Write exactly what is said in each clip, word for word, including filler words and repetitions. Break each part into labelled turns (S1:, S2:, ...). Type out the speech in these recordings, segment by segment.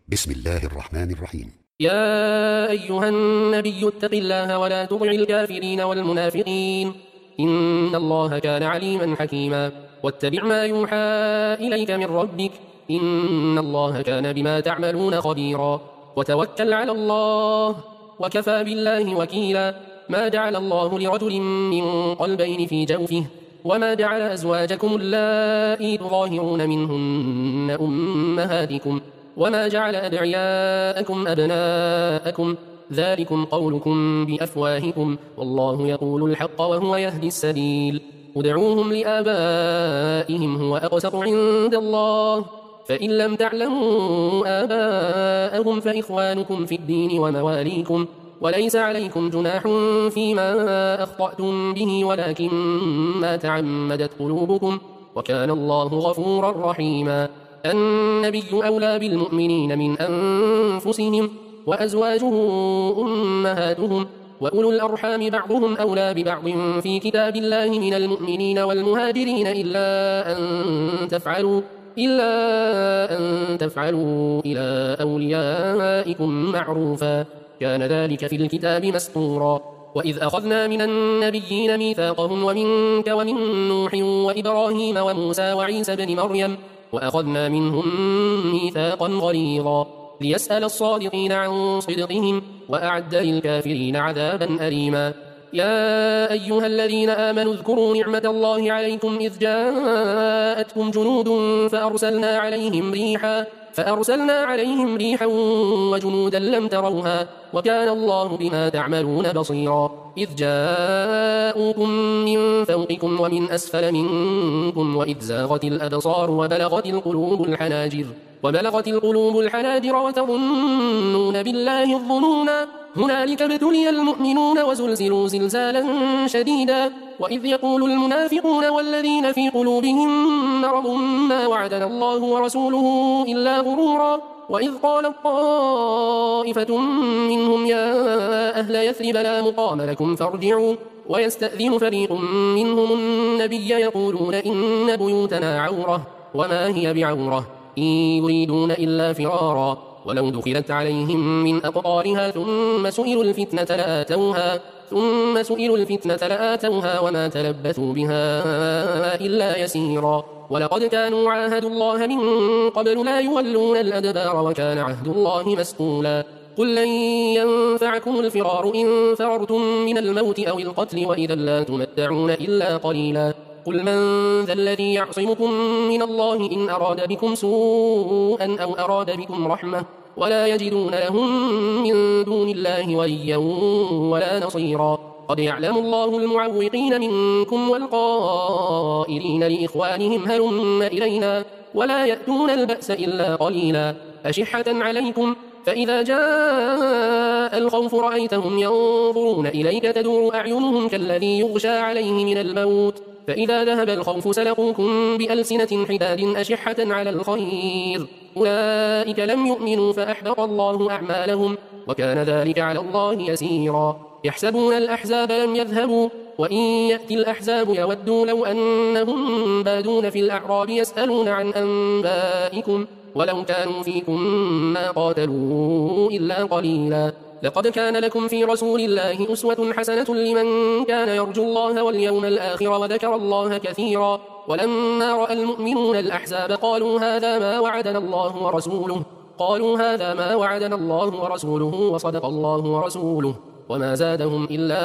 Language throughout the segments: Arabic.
S1: بسم الله الرحمن الرحيم.
S2: يا أيها النبي اتق الله ولا تطع الكافرين والمنافقين إن الله كان عليما حكيما واتبع ما يوحى إليك من ربك إن الله كان بما تعملون خبيرا وتوكل على الله وكفى بالله وكيلا ما جعل الله لرجل من قلبين في جوفه وما جعل أزواجكم اللائي تظاهرون منهن أمهاتكم وما جعل أدعياءكم أبناءكم ذلكم قولكم بأفواهكم والله يقول الحق وهو يهدي السبيل ادعوهم لآبائهم هو أقسط عند الله فإن لم تعلموا آباءهم فإخوانكم في الدين ومواليكم وليس عليكم جناح فيما أخطأتم به ولكن ما تعمدت قلوبكم وكان الله غفورا رحيما النبي أولى بالمؤمنين من أنفسهم وأزواجه أمهاتهم وأولو الأرحام بعضهم أولى ببعض في كتاب الله من المؤمنين والمهاجرين إلا أن تفعلوا إلا أن تفعلوا إلى أوليائكم معروفا كان ذلك في الكتاب مسطورا وإذ أخذنا من النبيين ميثاقهم ومنك ومن نوح وإبراهيم وموسى وعيسى بن مريم وأخذنا منهم ميثاقا غليظا ليسأل الصادقين عن صدقهم وأعد للكافرين عذابا أليما يا أيها الذين آمنوا اذكروا نعمة الله عليكم إذ جاءتكم جنود فأرسلنا عليهم ريحا فأرسلنا عليهم ريحا وجنودا لم تروها وكان الله بما تعملون بصيرا إذ جاءوكم من فوقكم ومن أسفل منكم وإذ زاغت الأبصار وبلغت القلوب الحناجر وبلغت القلوب الحناجر وتظنون بالله الظنونا هنالك ابتلي المؤمنون وزلزلوا زلزالا شديدا وإذ يقول المنافقون والذين في قلوبهم مرض ما وعدنا الله ورسوله إلا غرورا وإذ قالت طائفة منهم يا أهل يثرب لا مقام لكم فارجعوا ويستأذن فريق منهم النبي يقولون إن بيوتنا عورة وما هي بعورة إن يريدون إلا فرارا ولو دخلت عليهم من أقطارها ثم سئلوا الفتنة لآتوها ثم سئلوا الفتنة لآتوها وما تلبثوا بها إلا يسيرا ولقد كانوا عاهدوا الله من قبل لا يولون الأدبار وكان عهد الله مسئولا قل لن ينفعكم الفرار إن فررتم من الموت أو القتل وإذا لا تمتعون إلا قليلا قل من ذا الذي يعصمكم من الله إن أراد بكم سوءا أو أراد بكم رحمة ولا يجدون لهم من دون الله وليا ولا نصيرا قد يعلم الله المعوقين منكم والقائلين لإخوانهم هلم إلينا ولا يأتون البأس إلا قليلا أشحة عليكم فإذا جاء الخوف رأيتهم ينظرون إليك تدور أعينهم كالذي يغشى عليه من الموت فإذا ذهب الخوف سلقوكم بألسنة حداد أشحة على الخير أولئك لم يؤمنوا فأحبط الله أعمالهم وكان ذلك على الله يسيرا يحسبون الأحزاب لم يذهبوا وإن يأتي الأحزاب يودوا لو أنهم بادون في الأعراب يسألون عن أنبائكم ولو كانوا فيكم ما قاتلوا إلا قليلا لقد كان لكم في رسول الله أسوة حسنة لمن كان يرجو الله واليوم الآخر وذكر الله كثيرا ولما رأى المؤمنون الأحزاب قالوا هذا ما وعدنا الله ورسوله قالوا هذا ما وعدنا الله ورسوله وصدق الله ورسوله وما زادهم إلا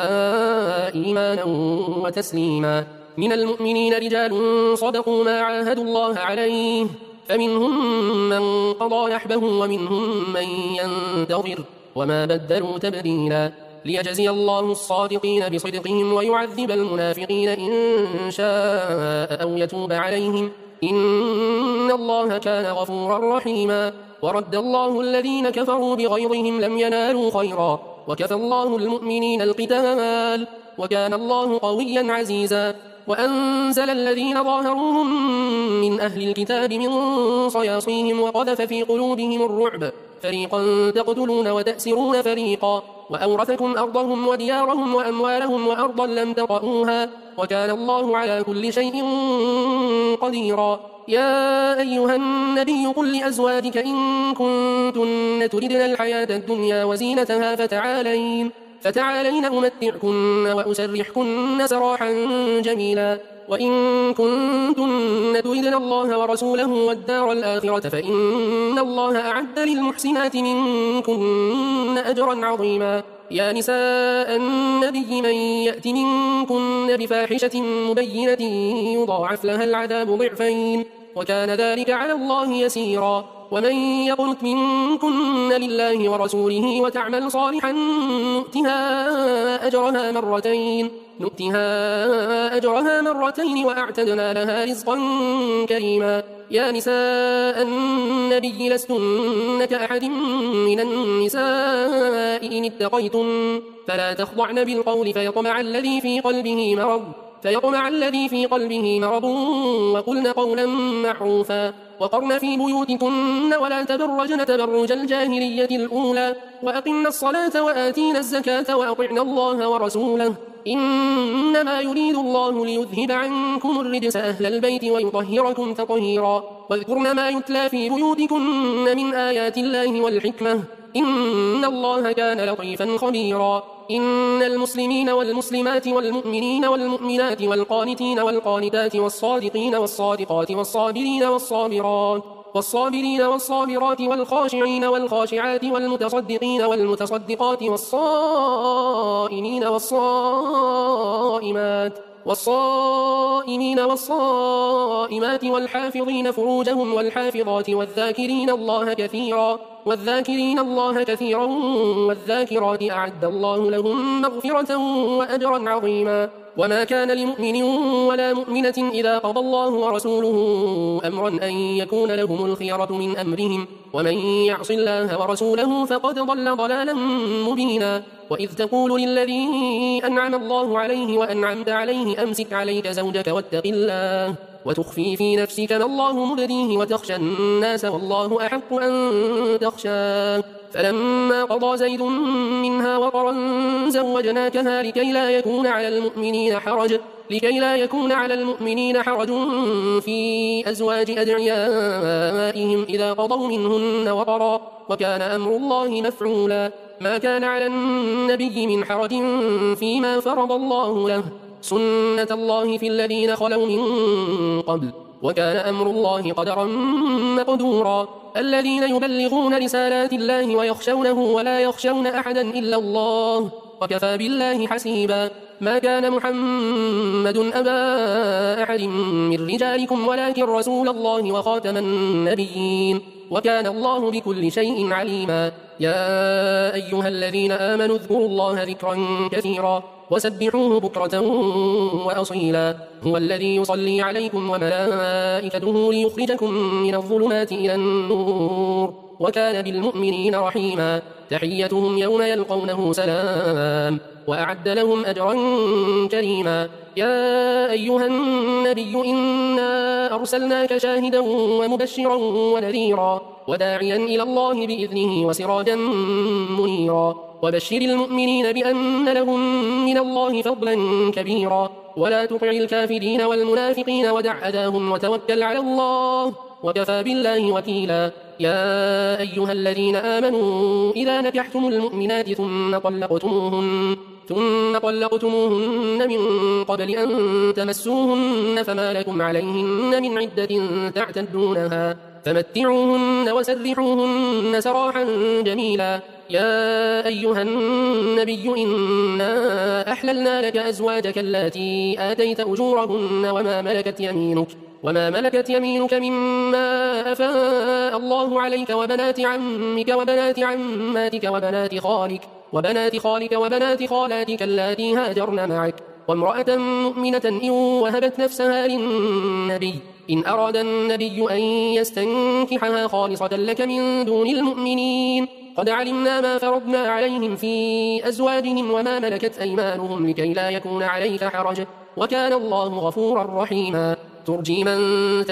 S2: إيمانا وتسليما من المؤمنين رجال صدقوا ما عاهدوا الله عليه فمنهم من قضى نحبه ومنهم من ينتظر وما بدلوا تبديلا ليجزي الله الصادقين بصدقهم ويعذب المنافقين إن شاء أو يتوب عليهم إن الله كان غفورا رحيما ورد الله الذين كفروا بغيظهم لم ينالوا خيرا وكفى الله المؤمنين القتال وكان الله قويا عزيزا وأنزل الذين ظاهروهم من أهل الكتاب من صياصيهم وقذف في قلوبهم الرعب فريقا تقتلون وتأسرون فريقا وأورثكم أرضهم وديارهم وأموالهم وأرضا لم تطئوها وكان الله على كل شيء قديرا يا أيها النبي قل لأزواجك إن كنتن تردن الحياة الدنيا وزينتها فتعالين فتعالين أمتعكن وأسرحكن سراحا جميلا وإن كنتن تردن الله ورسوله والدار الآخرة فإن الله أعد للمحسنات منكن أجرا عظيما. يا نساء النبي من يأت منكن بفاحشة مبينة يضاعف لها العذاب ضعفين وكان ذلك على الله يسيرا. ومن يقنت منكن لله ورسوله وتعمل صالحا نؤتها أجرها مرتين نؤتها أجرها مرتين وأعتدنا لها رزقا كريما. يا نساء النبي لستن كأحد من النساء إن اتقيتن فلا تخضعن بالقول فيطمع الذي في قلبه مرض فيطمع الذي في قلبه مرض وقلن قولا معروفا وقرن في بيوتكن ولا تبرجن تبرج الجاهلية الأولى وأقمن الصلاة وآتينا الزكاة وأطعن الله ورسوله إنما يريد الله ليذهب عنكم الرجس أهل البيت ويطهركم تطهيرا. واذكرن ما يتلى في بيوتكن من آيات الله والحكمة إن الله كان لطيفا خبيرا. إن المسلمين والمسلمات والمؤمنين والمؤمنات والقانتين والقانتات والصادقين والصادقات والصابرين والصابرات والصابرين والصابرات والخاشعين والخاشعات والمتصدقين والمتصدقات والصائمين والصائمات والصائمين والصائمات والحافظين فروجهم والحافظات والذاكرين الله كثيرا والذاكرين الله كثيرا والذاكرات أعد الله لهم مغفرة وأجرا عظيما. وما كان لمؤمن ولا مؤمنة إذا قضى الله ورسوله أمرا أن يكون لهم الخيرة من أمرهم ومن يعص الله ورسوله فقد ضل ضلالا مبينا. وإذ تقول للذي أنعم الله عليه وأنعمت عليه أمسك عليك زوجك واتق الله وتخفي في نفسك ما الله مبديه وتخشى الناس والله أحق أن تخشاه فلما قضى زيد منها وطرا زوجناكها لكي لا يكون على المؤمنين حرج لكي لا يكون على المؤمنين حرج في أزواج أدعيائهم إذا قضوا منهن وطرا وكان أمر الله مفعولا. ما كان على النبي من حرج فيما فرض الله له سنة الله في الذين خلوا من قبل وكان أمر الله قدرا مقدورا. الذين يبلغون رسالات الله ويخشونه ولا يخشون أحدا إلا الله وكفى بالله حسيبا. ما كان محمد أبا أحد من رجالكم ولكن رسول الله وخاتم النبيين وكان الله بكل شيء عليما. يا أيها الذين آمنوا اذكروا الله ذكرا كثيرا وسبحوه بكرة وأصيلا. هو الذي يصلي عليكم وملائكته ليخرجكم من الظلمات إلى النور وكان بالمؤمنين رحيما. تحيتهم يوم يلقونه سلام وأعد لهم أجرا كريما. يا أيها النبي إنا أرسلناك شاهدا ومبشرا ونذيرا وداعيا إلى الله بإذنه وسراجا منيرا. وبشر المؤمنين بأن لهم من الله فضلا كبيرا ولا تطع الكافرين والمنافقين ودع أذاهم وتوكل على الله وكفى بالله وكيلا. يا أيها الذين آمنوا إذا نكحتم المؤمنات ثم طلقتموهن ثم طلقتموهن من قبل أن تمسوهن فما لكم عليهن من عدة تعتدونها فمتعوهن وسرحوهن سراحا جميلا. يا أيها النبي إنا أحللنا لك أزواجك اللاتي آتيت أجورهن وما ملكت يمينك وما ملكت يمينك مما أفاء الله عليك وبنات عمك وبنات عماتك وبنات خالك وبنات خالك وبنات خالاتك اللاتي هاجرن معك وامرأة مؤمنة إن وهبت نفسها للنبي إن أراد النبي أن يستنكحها خالصة لك من دون المؤمنين قد علمنا ما فرضنا عليهم في أزواجهم وما ملكت أيمانهم لكي لا يكون عليك حرج وكان الله غفورا رحيما. ترجي من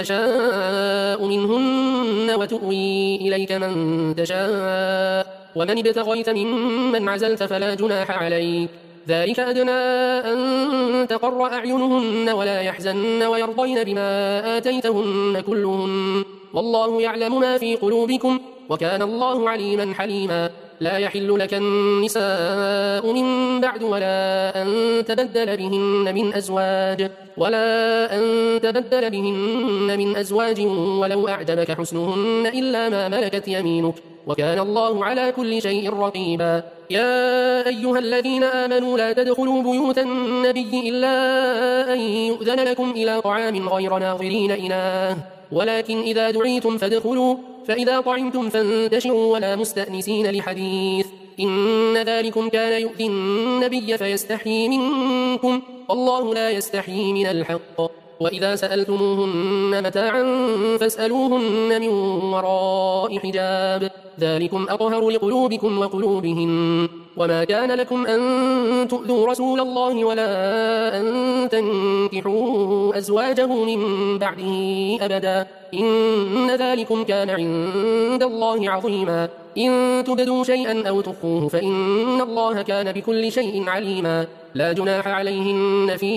S2: تشاء منهن وتؤوي إليك من تشاء ومن ابتغيت ممن عزلت فلا جناح عليك ذلك أدنى أن تقر أعينهن ولا يحزن ويرضين بما آتيتهن كلهن والله يعلم ما في قلوبكم وكان الله عليما حليما لا يحل لك النساء من بعد ولا أن تبدل بهن من أزواج ولا أن تبدل بهن من أزواج ولو أعجبك حسنهن إلا ما ملكت يمينك وكان الله على كل شيء رقيبا يا أيها الذين آمنوا لا تدخلوا بيوت النبي إلا أن يؤذن لكم إلى طعام غير ناظرين إناه ولكن إذا دعيتم فادخلوا فإذا طعمتم فانتشروا ولا مستأنسين لحديث إن ذلكم كان يؤذي النبي فيستحيي منكم والله لا يستحيي من الحق وإذا سألتموهن متاعا فاسألوهن من وراء حجاب ذلكم أطهر لقلوبكم وقلوبهن وما كان لكم أن تؤذوا رسول الله ولا أن تنكحوا أزواجه من بعده أبدا إن ذلكم كان عند الله عظيما إن تبدوا شيئا أو تخفوه فإن الله كان بكل شيء عليما لا جناح عليهن في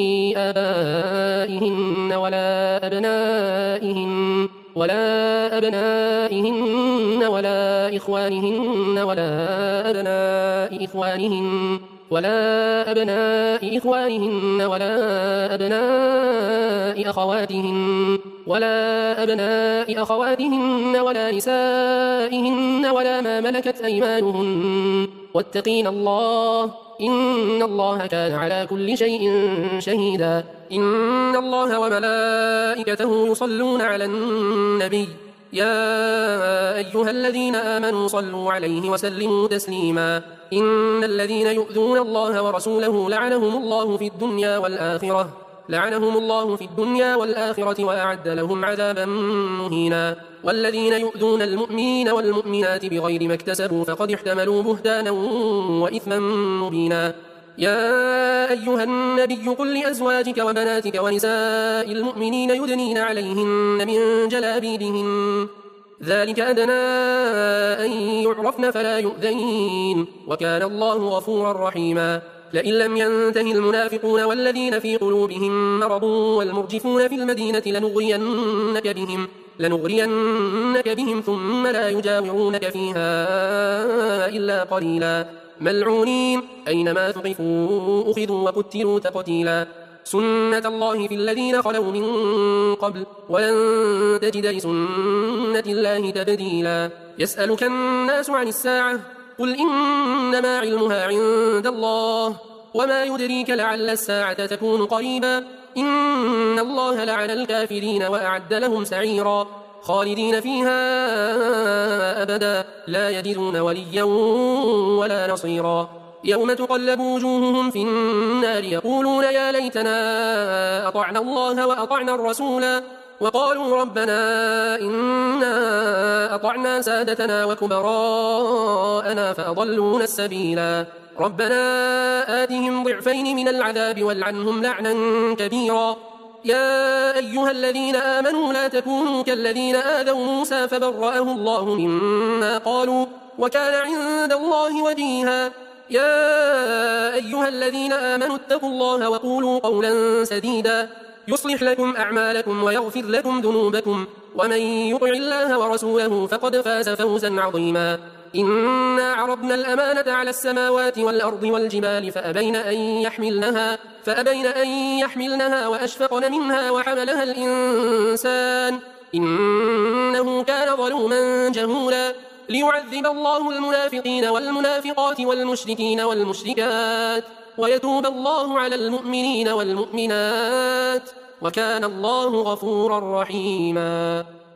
S2: آبائهن ولا أبنائهن ولا أبنائهن ولا إخوانهن ولا أبناء إخوانهن ولا أبناء إخوانهن ولا أبناء أخواتهن ولا أبناء أخواتهن ولا نسائهن ولا ما ملكت أيمانهن واتقين الله إن الله كان على كل شيء شهيدا إن الله وملائكته يصلون على النبي يا أيها الذين آمنوا صلوا عليه وسلموا تسليما إن الذين يؤذون الله ورسوله لعنهم الله في الدنيا والآخرة لعنهم الله في الدنيا والآخرة وأعد لهم عذابا مهينا والذين يؤذون المؤمنين والمؤمنات بغير ما اكتسبوا فقد احتملوا بهتانا وإثما مبينا يا أيها النبي قل لأزواجك وبناتك ونساء المؤمنين يدنين عليهن من جلابيبهن ذلك أدنى أن يعرفن فلا يؤذين وكان الله غفورا رحيما لئن لم ينته المنافقون والذين في قلوبهم مرض والمرجفون في المدينة لنغرينك بهم لنغرينك بهم ثم لا يجاورونك فيها إلا قليلا ملعونين أينما ثقفوا أخذوا وقتلوا تقتيلا سنة الله في الذين خلوا من قبل ولن تجد لسنة الله تبديلا يسألك الناس عن الساعة قل إنما علمها عند الله وما يدريك لعل الساعة تكون قريبا إن الله لعن الكافرين وأعد لهم سعيرا خالدين فيها أبدا لا يجدون وليا ولا نصيرا يوم تقلب وجوههم في النار يقولون يا ليتنا أطعنا الله وأطعنا الرسولا وقالوا ربنا إنا أطعنا سادتنا وكبراءنا فأضلونا السبيلا ربنا آتهم ضعفين من العذاب والعنهم لعنا كبيرا يا أيها الذين آمنوا لا تكونوا كالذين آذوا موسى فبرأه الله مما قالوا وكان عند الله وجيها يا أيها الذين آمنوا اتقوا الله وقولوا قولا سديدا يصلح لكم أعمالكم ويغفر لكم ذنوبكم ومن يطع الله ورسوله فقد فاز فوزا عظيما إنا عرضنا الأمانة على السماوات والأرض والجبال فأبين أن يحملنها فأبين أن يحملنها وأشفقن منها وحملها الإنسان إنه كان ظلوما جهولا ليعذب الله المنافقين والمنافقات والمشركين والمشركات ويتوب الله على المؤمنين والمؤمنات وكان الله غفورا رحيما